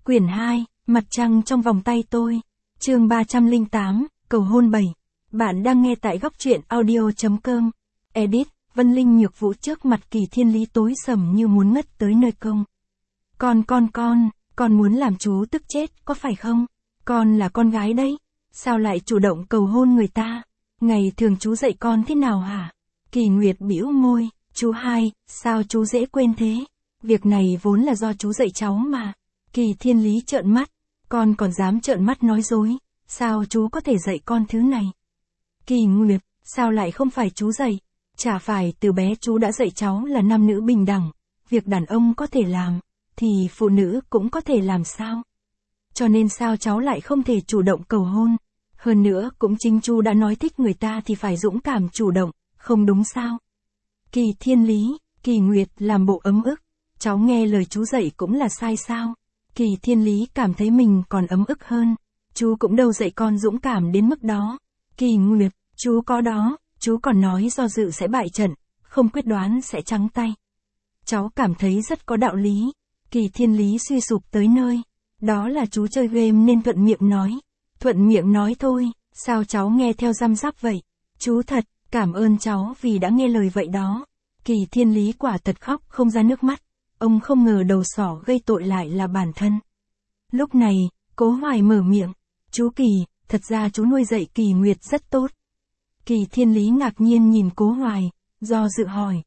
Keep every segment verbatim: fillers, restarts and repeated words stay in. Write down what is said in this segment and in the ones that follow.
Quyển hai, Mặt trăng trong vòng tay tôi. Chương ba trăm lẻ tám, cầu hôn bảy. Bạn đang nghe tại góc truyện audio chấm com. Edit, Vân Linh Nhược Vũ trước mặt Kỳ Thiên Lý tối sầm như muốn ngất tới nơi công. Con con con, con muốn làm chú tức chết, có phải không? Con là con gái đấy. Sao lại chủ động cầu hôn người ta? Ngày thường chú dạy con thế nào hả? Kỳ Nguyệt bĩu môi, chú hai, sao chú dễ quên thế? Việc này vốn là do chú dạy cháu mà. Kỳ Thiên Lý trợn mắt, con còn dám trợn mắt nói dối, sao chú có thể dạy con thứ này? Kỳ Nguyệt, sao lại không phải chú dạy? Chả phải từ bé chú đã dạy cháu là nam nữ bình đẳng, việc đàn ông có thể làm, thì phụ nữ cũng có thể làm sao? Cho nên sao cháu lại không thể chủ động cầu hôn? Hơn nữa cũng chính chú đã nói thích người ta thì phải dũng cảm chủ động, không đúng sao? Kỳ Thiên Lý, Kỳ Nguyệt làm bộ ấm ức, cháu nghe lời chú dạy cũng là sai sao? Kỳ Thiên Lý cảm thấy mình còn ấm ức hơn, chú cũng đâu dạy con dũng cảm đến mức đó. Kỳ Nguyệt, chú có đó, chú còn nói do dự sẽ bại trận, không quyết đoán sẽ trắng tay. Cháu cảm thấy rất có đạo lý. Kỳ Thiên Lý suy sụp tới nơi, đó là chú chơi game nên thuận miệng nói. Thuận miệng nói thôi, sao cháu nghe theo răm rắp vậy? Chú thật, cảm ơn cháu vì đã nghe lời vậy đó. Kỳ Thiên Lý quả thật khóc không ra nước mắt, ông không ngờ đầu sỏ gây tội lại là bản thân. Lúc này, Cố Hoài mở miệng, chú Kỳ, thật ra chú nuôi dạy Kỳ Nguyệt rất tốt. Kỳ Thiên Lý ngạc nhiên nhìn Cố Hoài, do dự hỏi.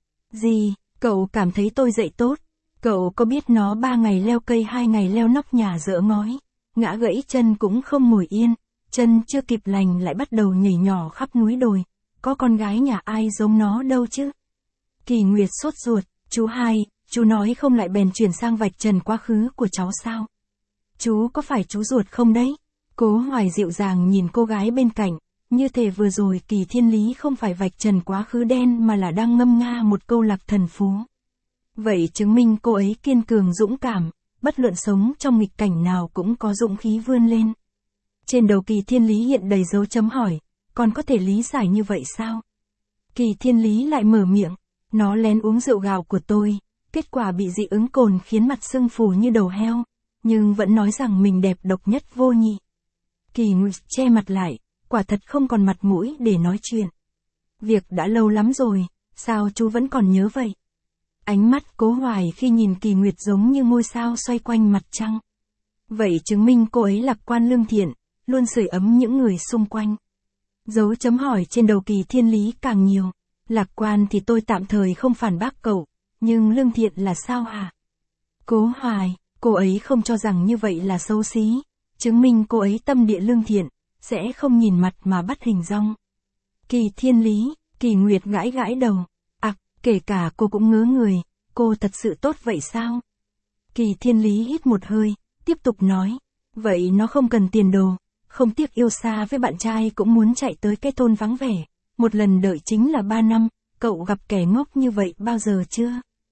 Gì, cậu cảm thấy tôi dạy tốt? Cậu có biết nó ba ngày leo cây hai ngày leo nóc nhà dỡ ngói, ngã gãy chân cũng không ngồi yên, chân chưa kịp lành lại bắt đầu nhảy nhỏ khắp núi đồi, có con gái nhà ai giống nó đâu chứ? Kỳ Nguyệt sốt ruột, chú hai, chú nói không lại bèn chuyển sang vạch trần quá khứ của cháu sao? Chú có phải chú ruột không đấy? Cố Hoài dịu dàng nhìn cô gái bên cạnh, như thể vừa rồi Kỳ Thiên Lý không phải vạch trần quá khứ đen mà là đang ngâm nga một câu lạc thần phú. Vậy chứng minh cô ấy kiên cường dũng cảm, bất luận sống trong nghịch cảnh nào cũng có dũng khí vươn lên. Trên đầu Kỳ Thiên Lý hiện đầy dấu chấm hỏi, còn có thể lý giải như vậy sao? Kỳ Thiên Lý lại mở miệng, nó lén uống rượu gạo của tôi, kết quả bị dị ứng cồn khiến mặt sưng phù như đầu heo, nhưng vẫn nói rằng mình đẹp độc nhất vô nhị. Kỳ Nguyệt che mặt lại, quả thật không còn mặt mũi để nói chuyện. Việc đã lâu lắm rồi, sao chú vẫn còn nhớ vậy? Ánh mắt Cố Hoài khi nhìn Kỳ Nguyệt giống như ngôi sao xoay quanh mặt trăng. Vậy chứng minh cô ấy lạc quan lương thiện, luôn sưởi ấm những người xung quanh. Dấu chấm hỏi trên đầu Kỳ Thiên Lý càng nhiều. Lạc quan thì tôi tạm thời không phản bác cậu, nhưng lương thiện là sao hả? Cố Hoài, cô ấy không cho rằng như vậy là xấu xí, chứng minh cô ấy tâm địa lương thiện, sẽ không nhìn mặt mà bắt hình dong. Kỳ Thiên Lý, Kỳ Nguyệt gãi gãi đầu, ặc, à, kể cả cô cũng ngớ người, cô thật sự tốt vậy sao? Kỳ Thiên Lý hít một hơi, tiếp tục nói, vậy nó không cần tiền đồ, không tiếc yêu xa với bạn trai cũng muốn chạy tới cái thôn vắng vẻ, một lần đợi chính là ba năm, cậu gặp kẻ ngốc như vậy bao giờ chưa?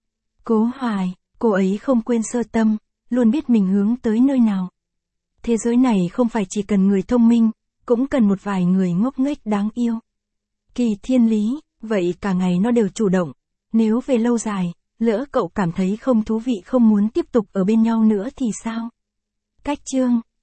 Cố Hoài, cô ấy không quên sơ tâm, luôn biết mình hướng tới nơi nào. Thế giới này không phải chỉ cần người thông minh, cũng cần một vài người ngốc nghếch đáng yêu. Kỳ Thiên Lý, vậy cả ngày nó đều chủ động, nếu về lâu dài, lỡ cậu cảm thấy không thú vị không muốn tiếp tục ở bên nhau nữa thì sao? Cách chương